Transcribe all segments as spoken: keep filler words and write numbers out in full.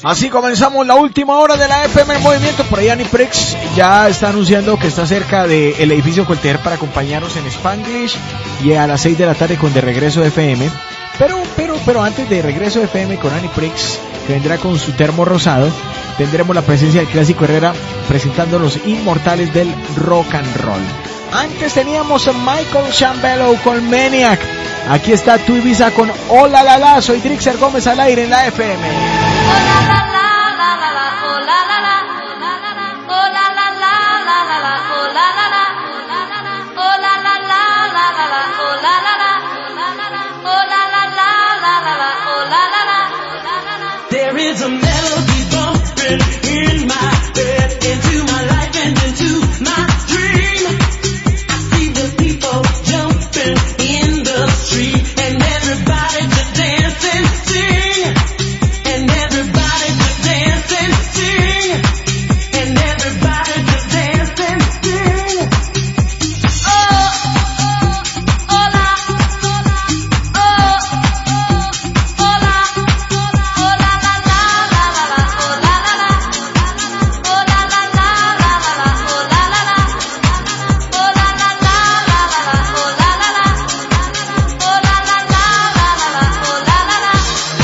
Así comenzamos la última hora de la F M en movimiento. Por ahí Aniprex ya está anunciando que está cerca del edificio Colter para acompañarnos en Spanglish y a las seis de la tarde con De Regreso F M. Pero, pero, pero antes de Regreso F M con Aniprex, que vendrá con su termo rosado, tendremos la presencia del Clásico Herrera presentando los inmortales del rock and roll. Antes teníamos a Michael Chambello con Maniac. Aquí está Tu Ibiza con Hola La La. Soy Drixer Gómez al aire en la F M. Hola la la la la la, hola la la, hola la la la la la, hola la la, hola la la la la la, hola la la, hola la la la la la, hola la la. There is a melody bumping in my head, into my life and into my dream. I see the people jumping in the street and everybody just dance and sing. And everybody just dance and sing. And everybody just dance and sing. Oh, oh, hola, oh, oh, hola, hola la la la la la, hola la la, hola la la la la la, hola la la, hola la la la la la, hola la la, hola la la la la la, hola la la.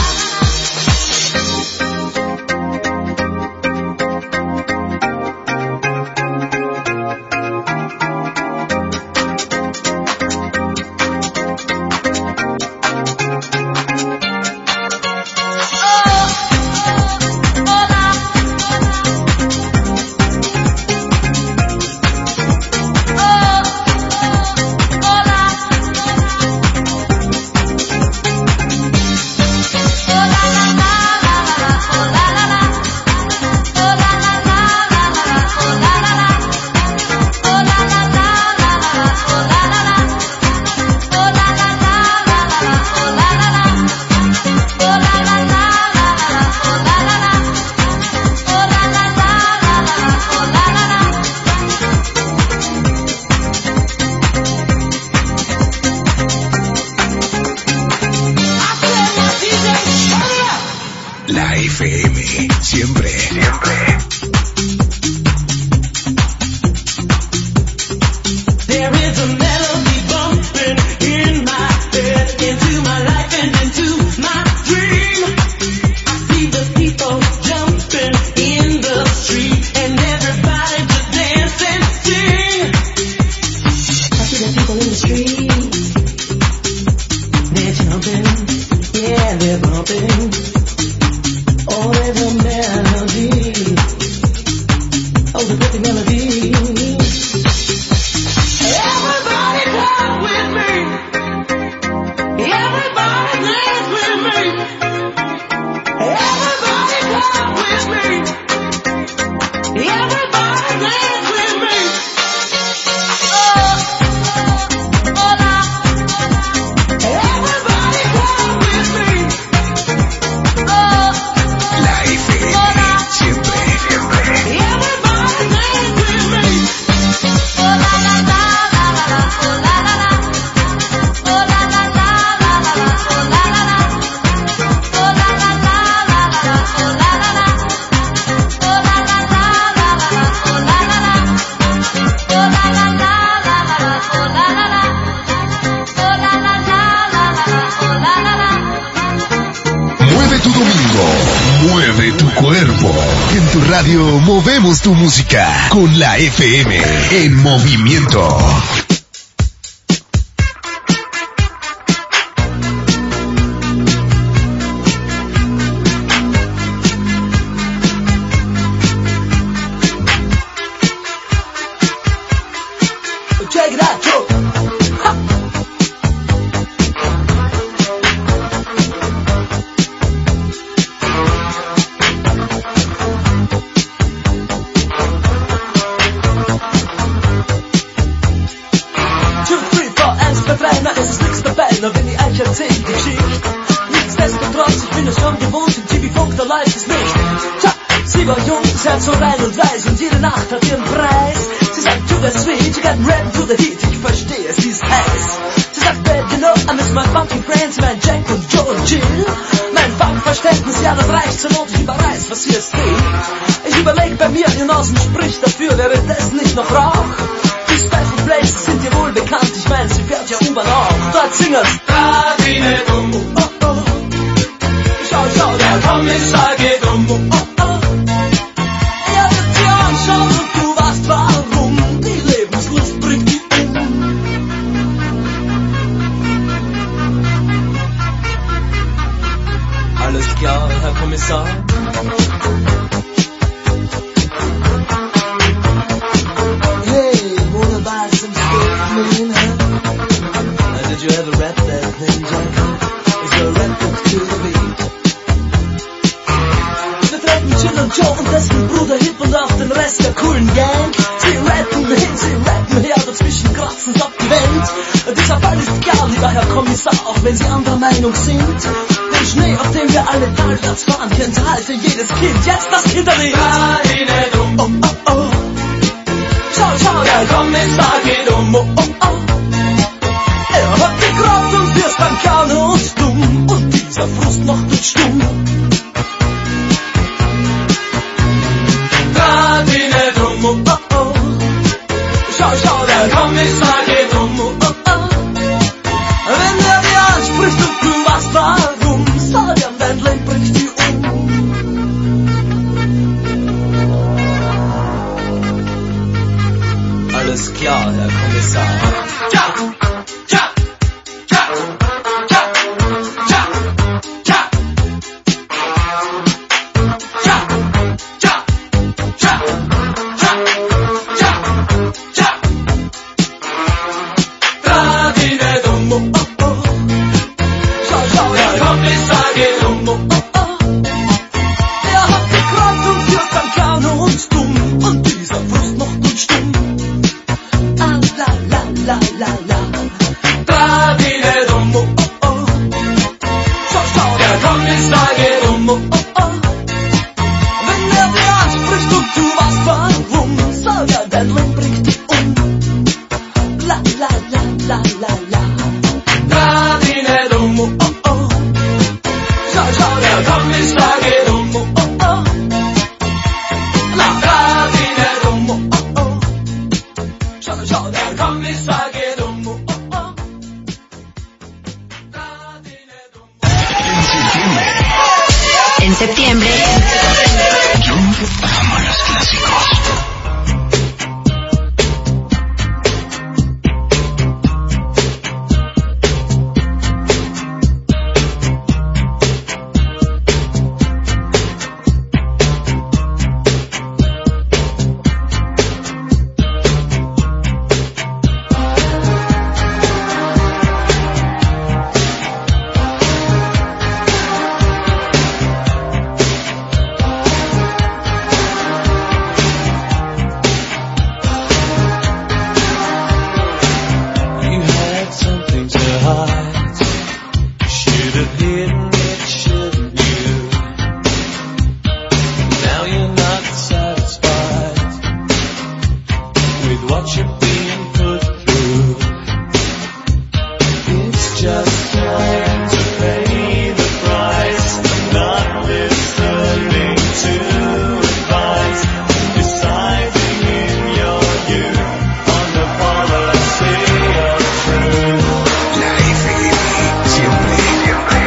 La F M, siempre, siempre. There is a melody bumping in my head, into my life and into my dream. I see the people jumping in the street and everybody just dance and sing. I see the people in the street, they're jumping, yeah, they're bumping. Oh, there's a melody, oh, the pretty melody. Everybody dance with me. Everybody dance with me. Everybody dance with me. Everybody dance with me. Oh, hola, Everybody dance with me. oh, La F M, siempre, siempre. Everybody dance with me. hola la la la la la, hola la la, hola la la la la la, hola la la, hola la la la la la, hola la la, hola la la la la la, hola la la, hola la la la la la, hola la la, hola la la la la la, hola la la. Mueve tu domingo, mueve tu cuerpo. En tu radio movemos tu música con la F M en movimiento. Check it out, Joe. Two, three, four, eins, zwei, drei, na, es ist nix dabei, nur wenn ich euch erzähl die Geschichte. Nichtsdestotrotz, ich bin es schon gewohnt, im T V-Funk, da läuft es nicht. Tja, sie war jung, das Herz so rein und weiß, und jede Nacht hat ihren Preis. Sie sagt, to the sweet, you got ready to the heat, ich verstehe, sie ist heiß. Sie sagt, babe, you know, I miss my funky friends, mein Jack und Joe und Jill. Mein Funk Verständnis, ja, das reicht zur Not, ich überreiß, was hier ist geht. Ich überleg bei mir, Genossen spricht dafür, wäre das nicht noch Rauch? Die Special Places sind dir wohl bekannt, ich mein, sie fährt ja U-Bahn auch. Dort singen's Radine dumm, oh, oh. Schau, schau, der Kommissar geht um, oh, oh. Er wird dir anschauen und du weißt warum, die Lebenslust bringt die um. Alles klar, Herr Kommissar. Hey, wanna buy some stuff, man, huh? Uh, did you ever rap that thing, Jack? Is there a rap that's to the beat? Wir treffen Chill und Joe und dessen Bruder Hip und auch den Rest der coolen Gang. Sie rappen hin, sie rappen her, dazwischen kratzen's ab die Welt. Dieser Fall ist klar, lieber Herr Kommissar, auch wenn Sie anderer Meinung sind. Den Schnee, auf dem wir alle talwärts fahren, kennt halte jedes Kind jetzt das Kinderlied. Oh, oh, oh. Schau, schau, der Kommissar geht um, oh, oh, oh. Er hat gekraut und wir ist beim Kauen und dumm. Und dieser Frust macht uns stumm. Radine dumm, oh, oh, oh. Schau, schau, der Kommissar geht um, oh, oh, oh. Wenn er dir anspricht und du weißt warum, sag ihm, dein Leben bringt dich um. Alles klar, Herr Kommissar. Ja, ja, ja, ja, ja, ja. Ja, ja, ja, ja, ja, ja. Radine dumm, oh, oh, oh. Schau, schau, der Kommissar geht um, oh, oh, oh. Er hat gekramt und führt beim Kauen und dumm. Und dieser Frust macht uns stumm. Ah, la, la, la, la, la. Radine dumm, oh, oh, oh. Schau, schau, der Kommissar geht um, oh, oh, oh. Wenn er dir anspricht und du weißt warum, sag er, dein Leben bringt dich um. La, la, la, la, la, la. Radine dumm, oh, oh, oh. Schau, schau, der Kommissar geht um, oh, oh, oh. La, Radine dumm, oh, oh, oh. Schau, schau, der Kommissar geht um, oh, oh, oh. Radine dumm. En septiembre, En septiembre, yo amo los clásicos. You had something to hide. Should have hidden it, shouldn't you? Now you're not satisfied with what you're being put through. It's just trying to pay the price, not listening to advice, deciding in your youth on the policy of truth. La F M, siempre, siempre.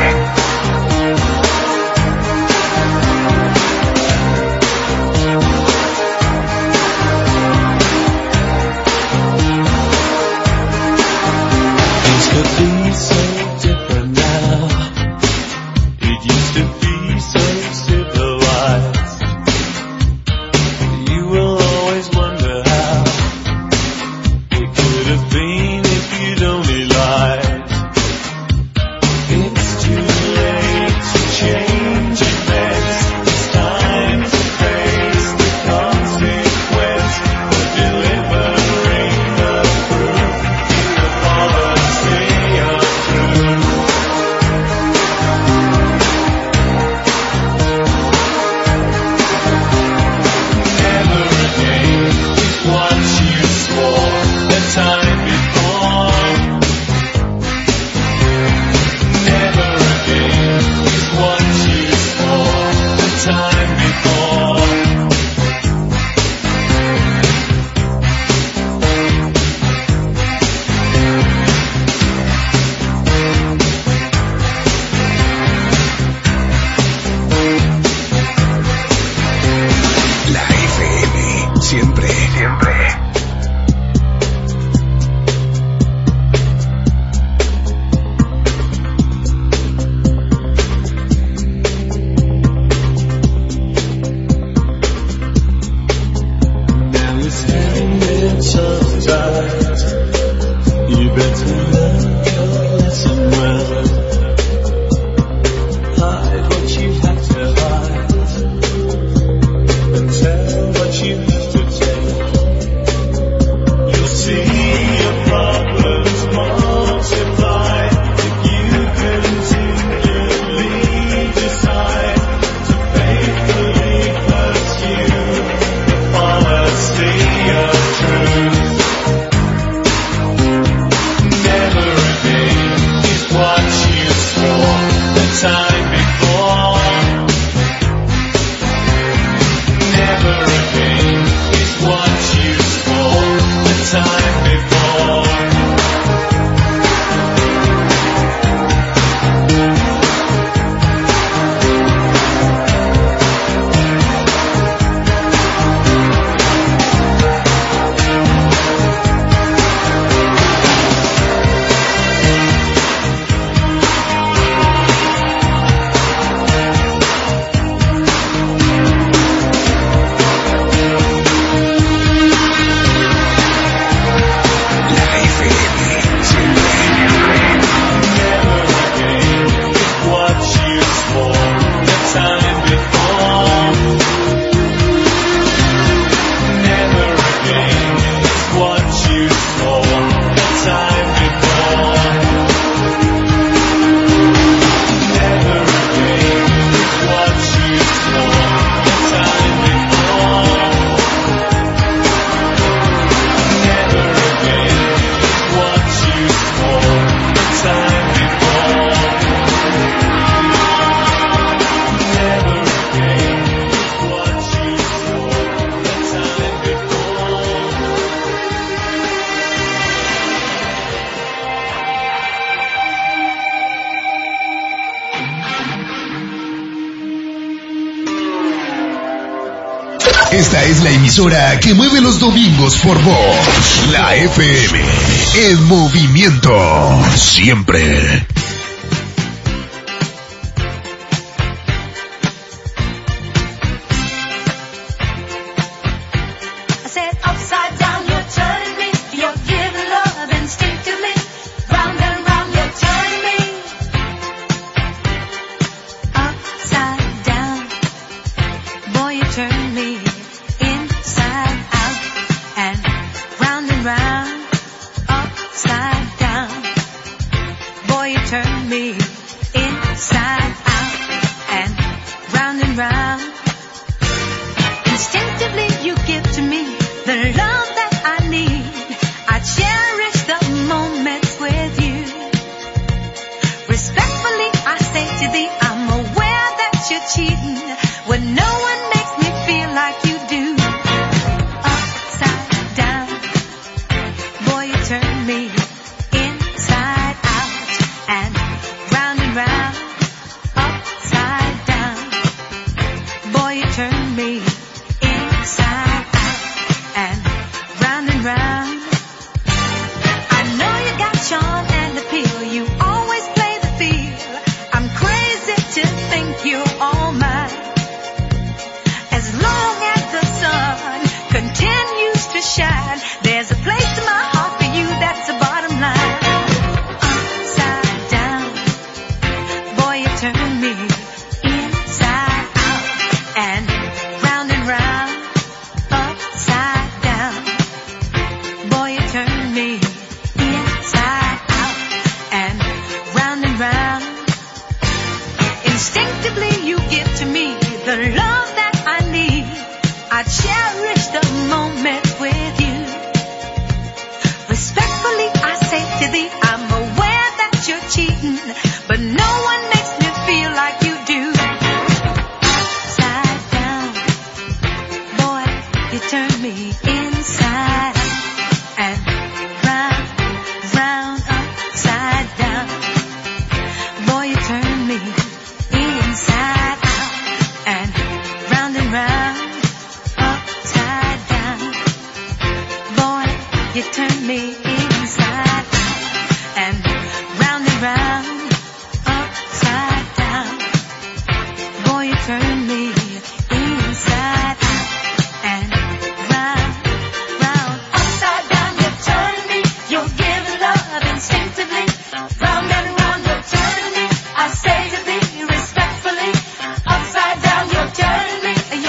Esta es la emisora que mueve los domingos por vos. La F M. En movimiento. Siempre.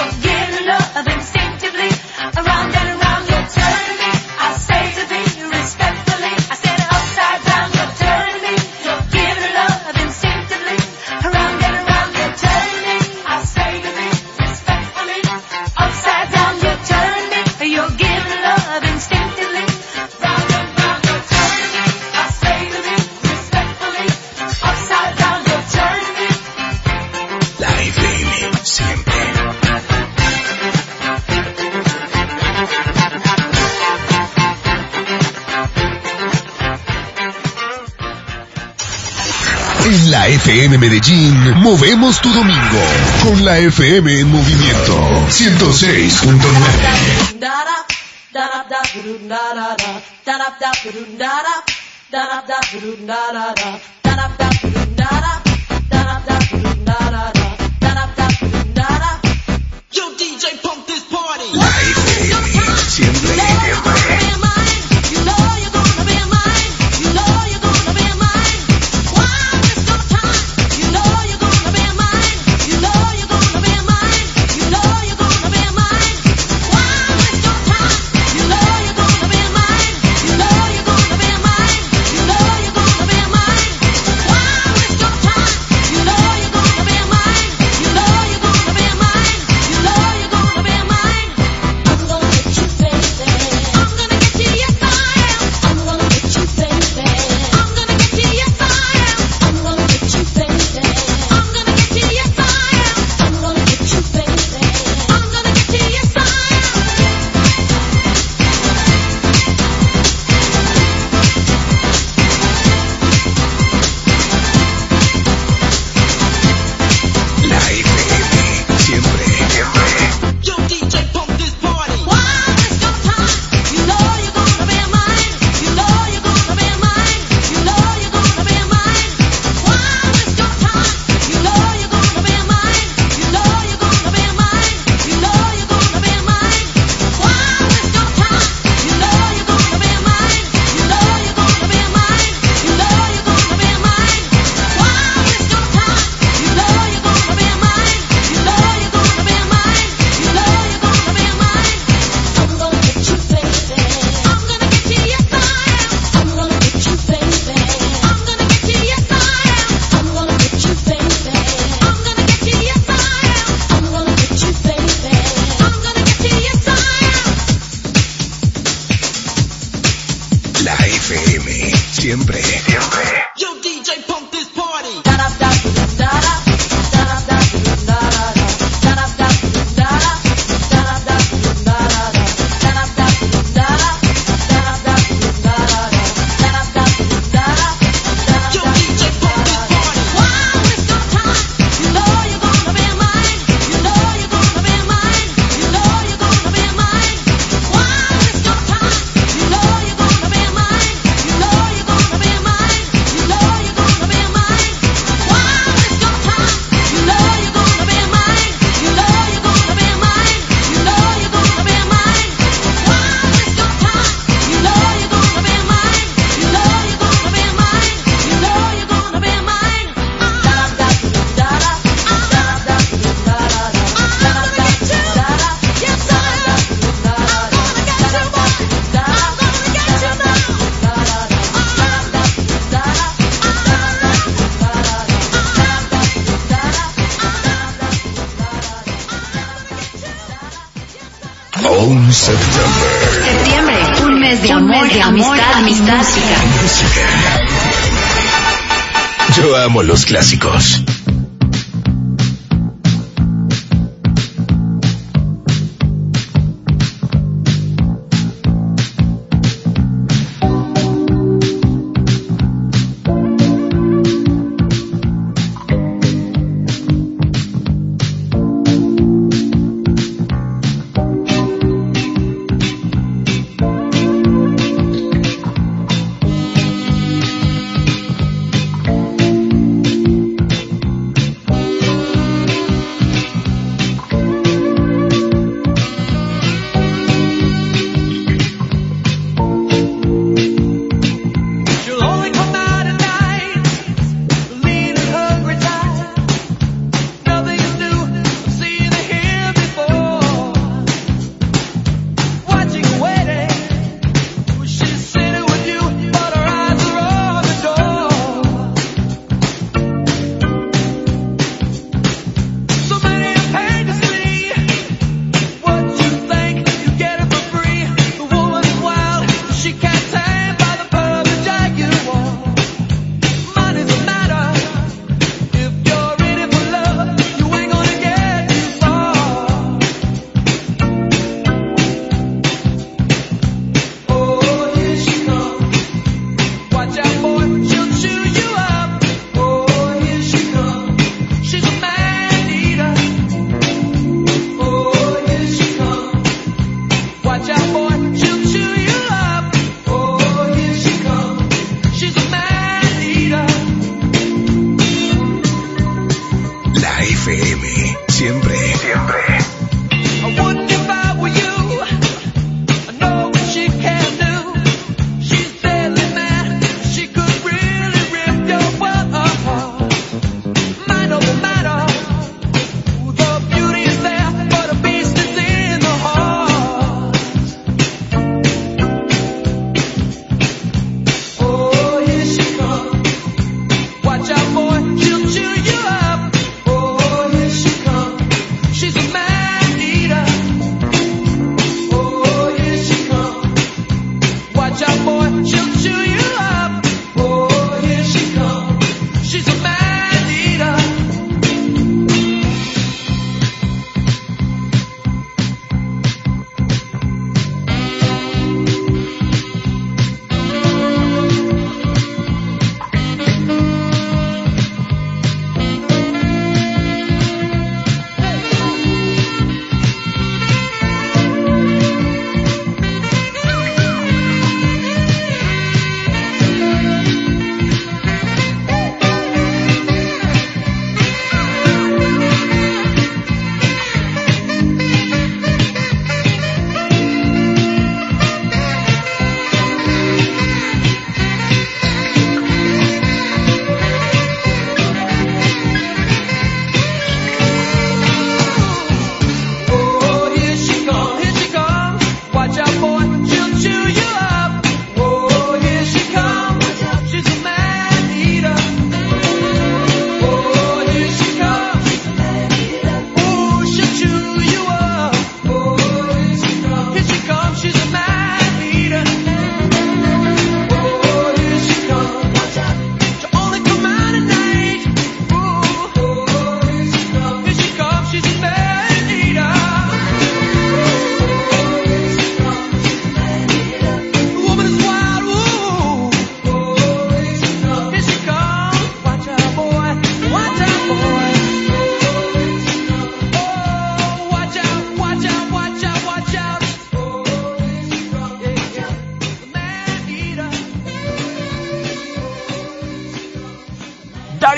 Around and around, you're turning me. I say to be respectful. love instantly. Round and round you're turning me. I say to me respectfully, upside down you're turning me. La F M siempre. En la F M Medellín, movemos tu domingo con la F M en movimiento ciento seis punto nueve. Yo, D J, pump this party. La F M siempre. Siempre, siempre. Yo, D J, pump this party. Septiembre, un mes de amor, de amistad, amistad, música. Yo amo los clásicos.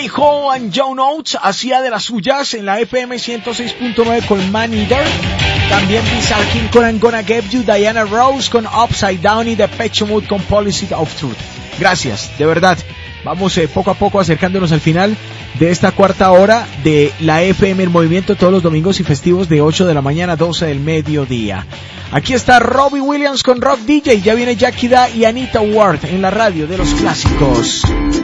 Buddy Holly and John Oates hacía de las suyas en la F M ciento seis punto nueve con Man Eater. También Bizarre King con I'm Gonna Get You, Diana Rose con Upside Down y Depeche Mode con Policy of Truth. Gracias, de verdad. Vamos eh, poco a poco acercándonos al final de esta cuarta hora de la F M en movimiento todos los domingos y festivos de ocho de la mañana a doce del mediodía. Aquí está Robbie Williams con Rock D J, ya viene Jackie Da y Anita Ward en la radio de los clásicos.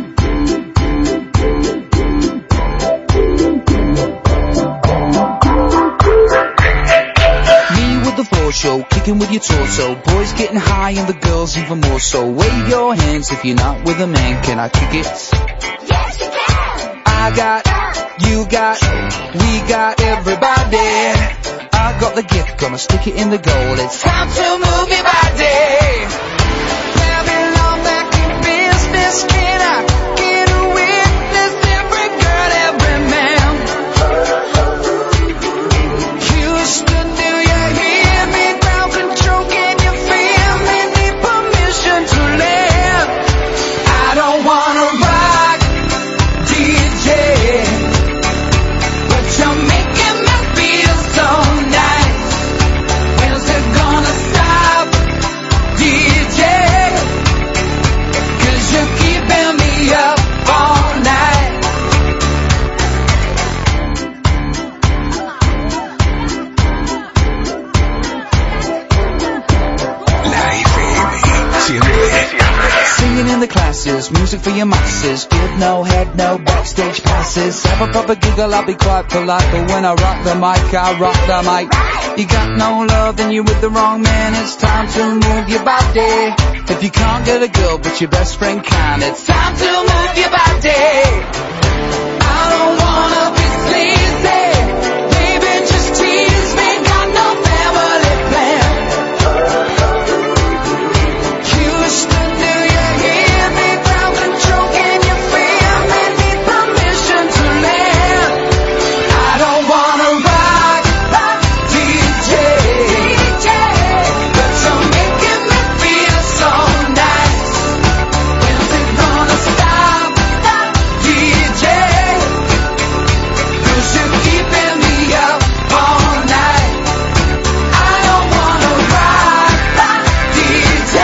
Show, kicking with your torso. Boys getting high and the girls even more so. Wave your hands if you're not with a man. Can I kick it? Yes, you can. I got, you got, we got everybody. I got the gift, gonna stick it in the goal. It's time to move your body. Babylon back in business. Can I get a witness? Every girl, every man. Houston, do you hear me? Ground control, can you feel me? Need permission to live. I don't wanna rock, D J, but you're making me feel so nice. When's it gonna stop, D J? 'Cause you're keeping me up all night. La F M, siempre, siempre. Singing in the classes, music for your masses. Give no head, no backstage passes. Have a proper giggle, I'll be quite polite. But when I rock the mic, I rock the mic. You got no love, then you're with the wrong man. It's time to move your body. If you can't get a girl, but your best friend can, it's time to move your body. I don't wanna be sleazy. Baby, just tease me. Got no family plan. Houston, do you hear me? Ground control, can you feel me? Need permission to live. I don't wanna rock, rock, D J, but you're making me feel so nice. When's it gonna stop, stop, D J? 'Cause you're keeping me up all night. I don't wanna rock, rock, D J,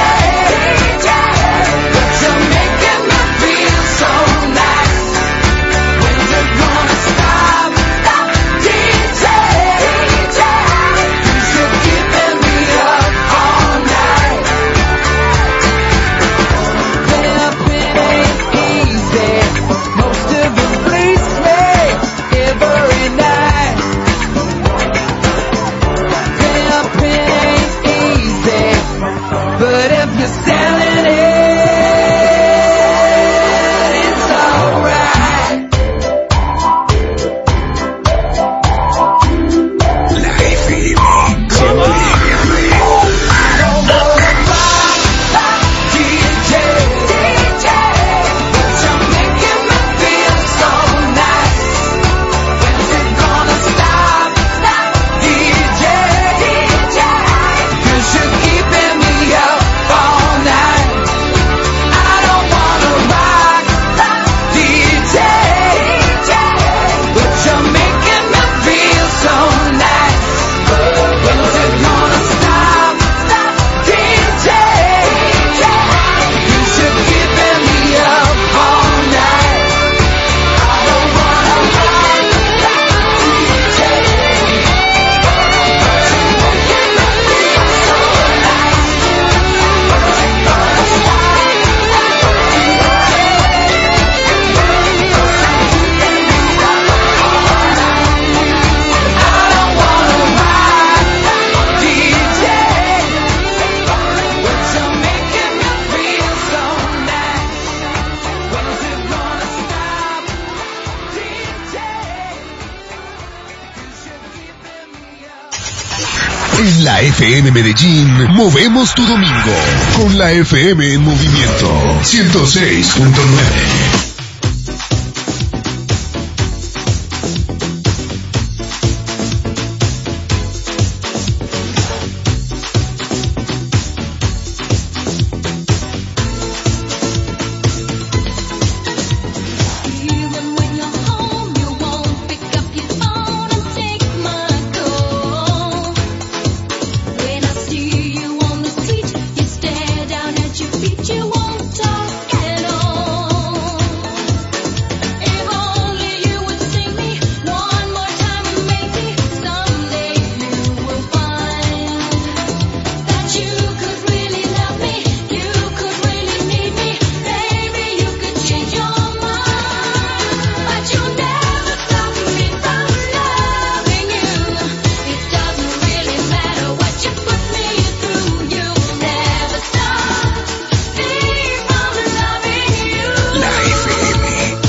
but you're making me feel so nice. When's it gonna stop, stop, D J? 'Cause you're keeping me up all night. Pimping ain't easy. Most of them fleece me every night. Pimping ain't easy, but if you're selling it, it's alright. La F M, siempre, siempre. I don't wanna rock, rock, D J, but you're making me feel so nice. When's it gonna stop, stop, D J? 'Cause you're keeping me up all night. I don't wanna rock, rock, D J, but you're making me feel so nice. When's it gonna stop, stop, D J? 'Cause you're keeping me up all night. I don't wanna rock, rock, D J, but you're making me feel so nice. When's it gonna stop, stop, D J? 'Cause you're keeping me up all night. I don't wanna rock, rock, D J, but you're making me feel so nice. When's it gonna stop, D J? 'Cause you're keeping me up. En la F M Medellín, movemos tu domingo con la F M en movimiento ciento seis punto nueve. Even when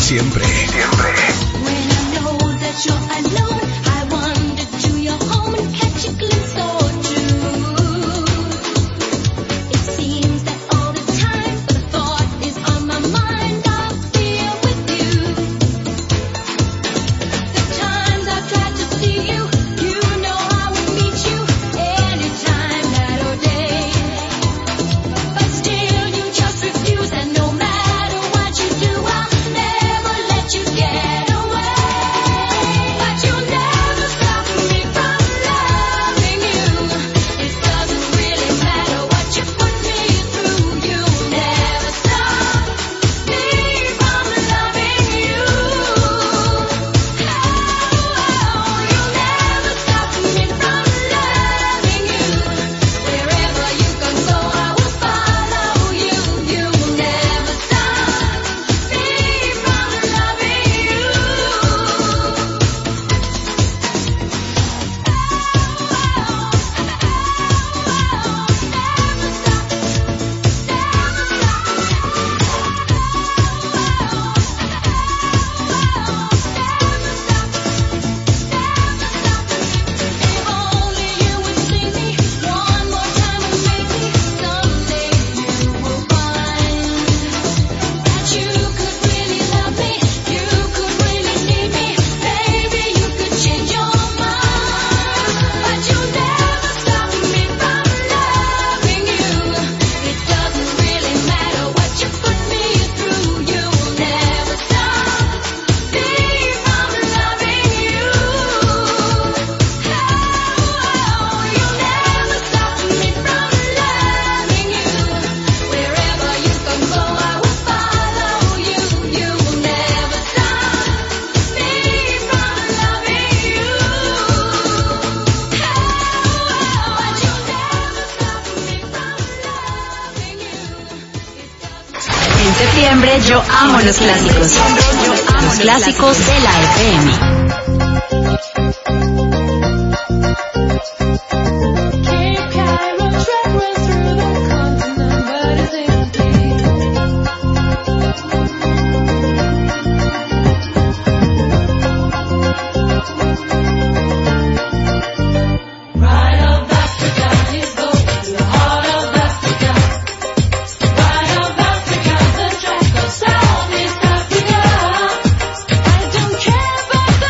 siempre. Siempre. When I know that you're alone, I wander to your home and catch a glimpse or two. It seems that all the time the thought is on my mind, I'll be with you. The times I've tried to see you, you know I would meet you anytime, night or day. But still you just refuse, and no matter what you do, I'll never let you get away. But you'll never stop me from loving you. It doesn't really matter what you put me through. You'll never stop me from loving you. Oh, you'll never stop me from loving you. Wherever you can go, I will follow you. You'll never stop me from loving you. If only you would see me one more time, and maybe someday you will find that you could really love me, you could really need me, maybe you could change your mind. But you'll never stop me from loving you. It doesn't really matter what you put me through. You'll never stop me from loving you. Oh, you'll never stop me from loving you. Wherever you can go, I will follow you. You'll never stop me from loving you. But you'll never stop me from loving you. En septiembre yo amo los clásicos. Los clásicos de la F M. Cape Cairo traveling through the continent, but it's empty. Right of Africa, he's going to the heart of Africa. Right of Africa, the track of Southeast Africa. I don't care about the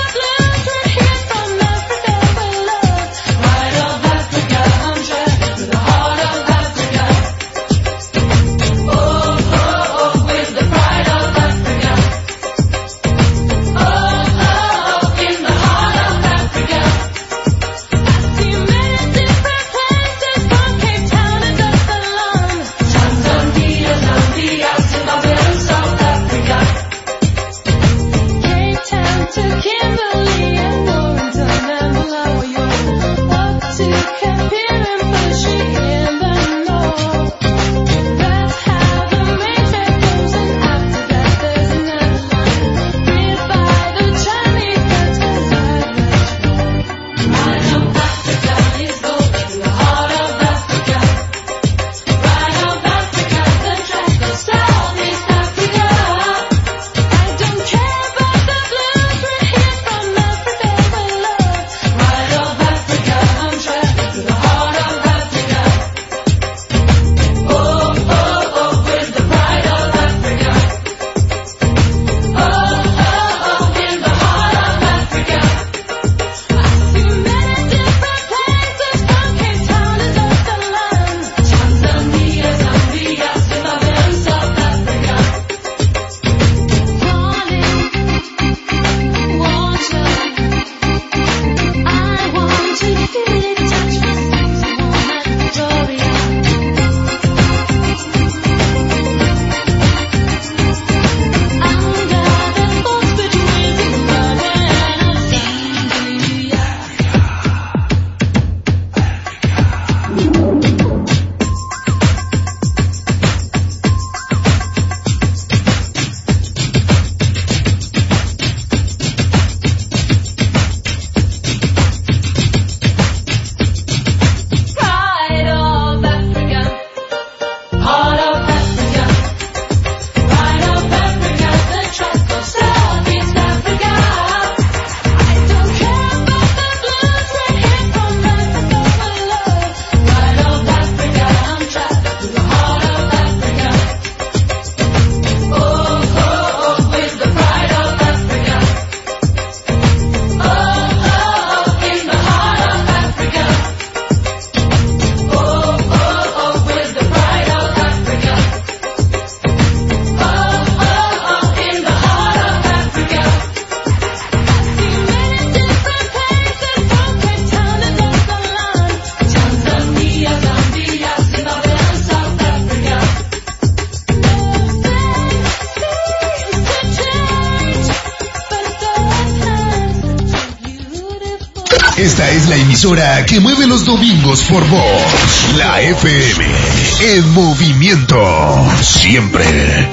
Esta es la emisora que mueve los domingos por vos. La F M. En movimiento. Siempre.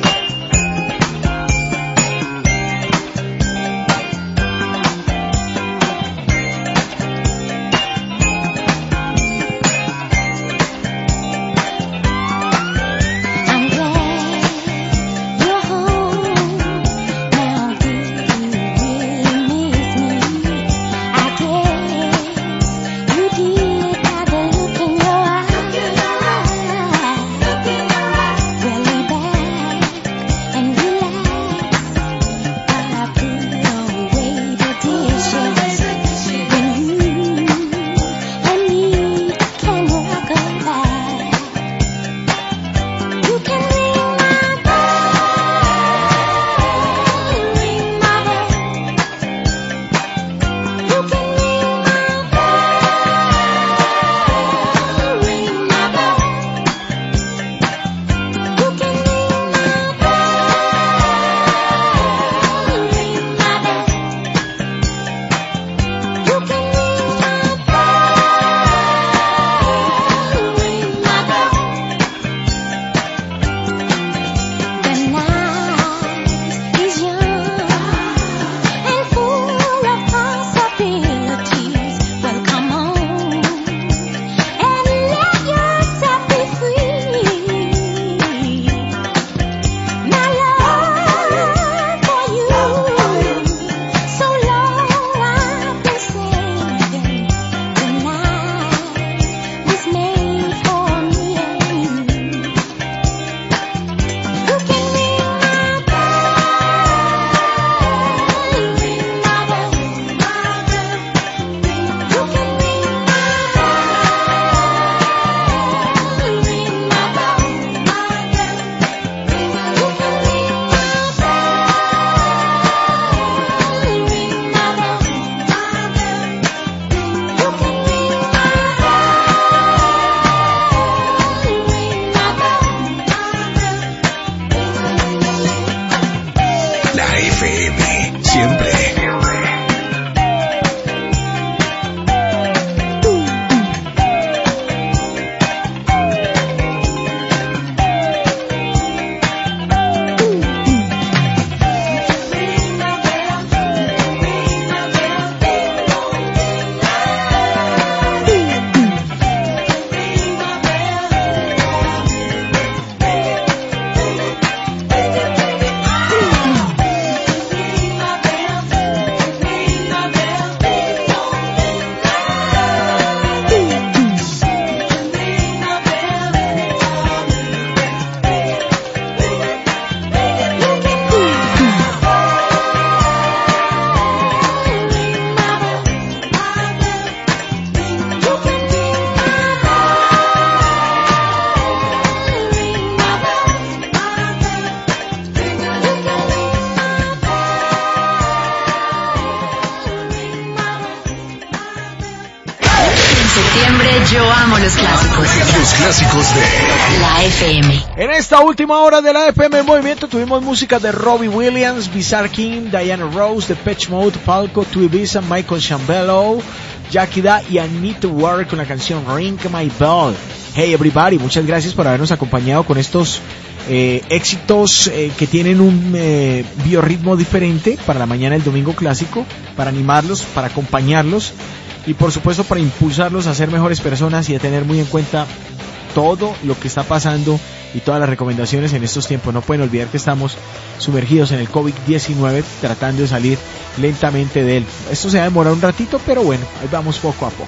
Yo amo los clásicos. Los clásicos de La F M. En esta última hora de la F M en movimiento tuvimos música de Robbie Williams, Bizarre King, Diana Ross, Depeche Mode, Falco, To Ibiza, Michael Sciambello, Jackie Da y Anita Ward con la canción Ring My Bell. Hey everybody, muchas gracias por habernos acompañado con estos eh, éxitos eh, que tienen un eh, biorritmo diferente para la mañana del domingo clásico, para animarlos, para acompañarlos y por supuesto para impulsarlos a ser mejores personas y a tener muy en cuenta todo lo que está pasando y todas las recomendaciones en estos tiempos. No pueden olvidar que estamos sumergidos en el COVID diecinueve, tratando de salir lentamente de él. Esto se va a demorar un ratito, pero bueno, ahí vamos poco a poco.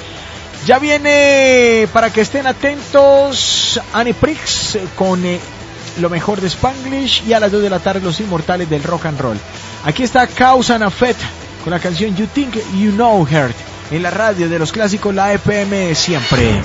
Ya viene, para que estén atentos, Annie Prix con eh, lo mejor de Spanglish, y a las dos de la tarde los inmortales del rock and roll. Aquí está Cause and Effect con la canción You Think You Know Her en la radio de los clásicos, la F M siempre.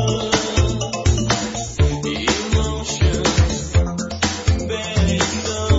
Emotion, baby.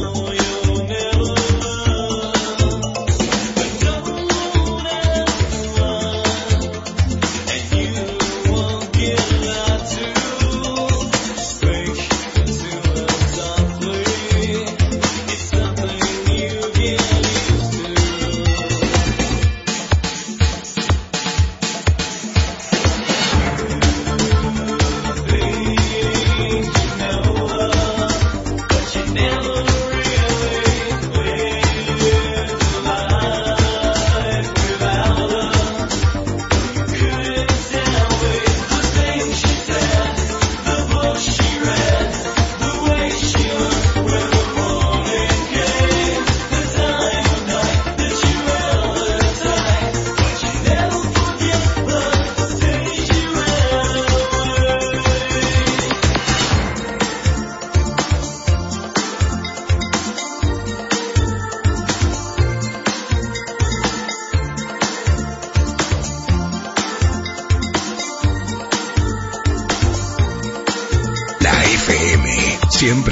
siempre.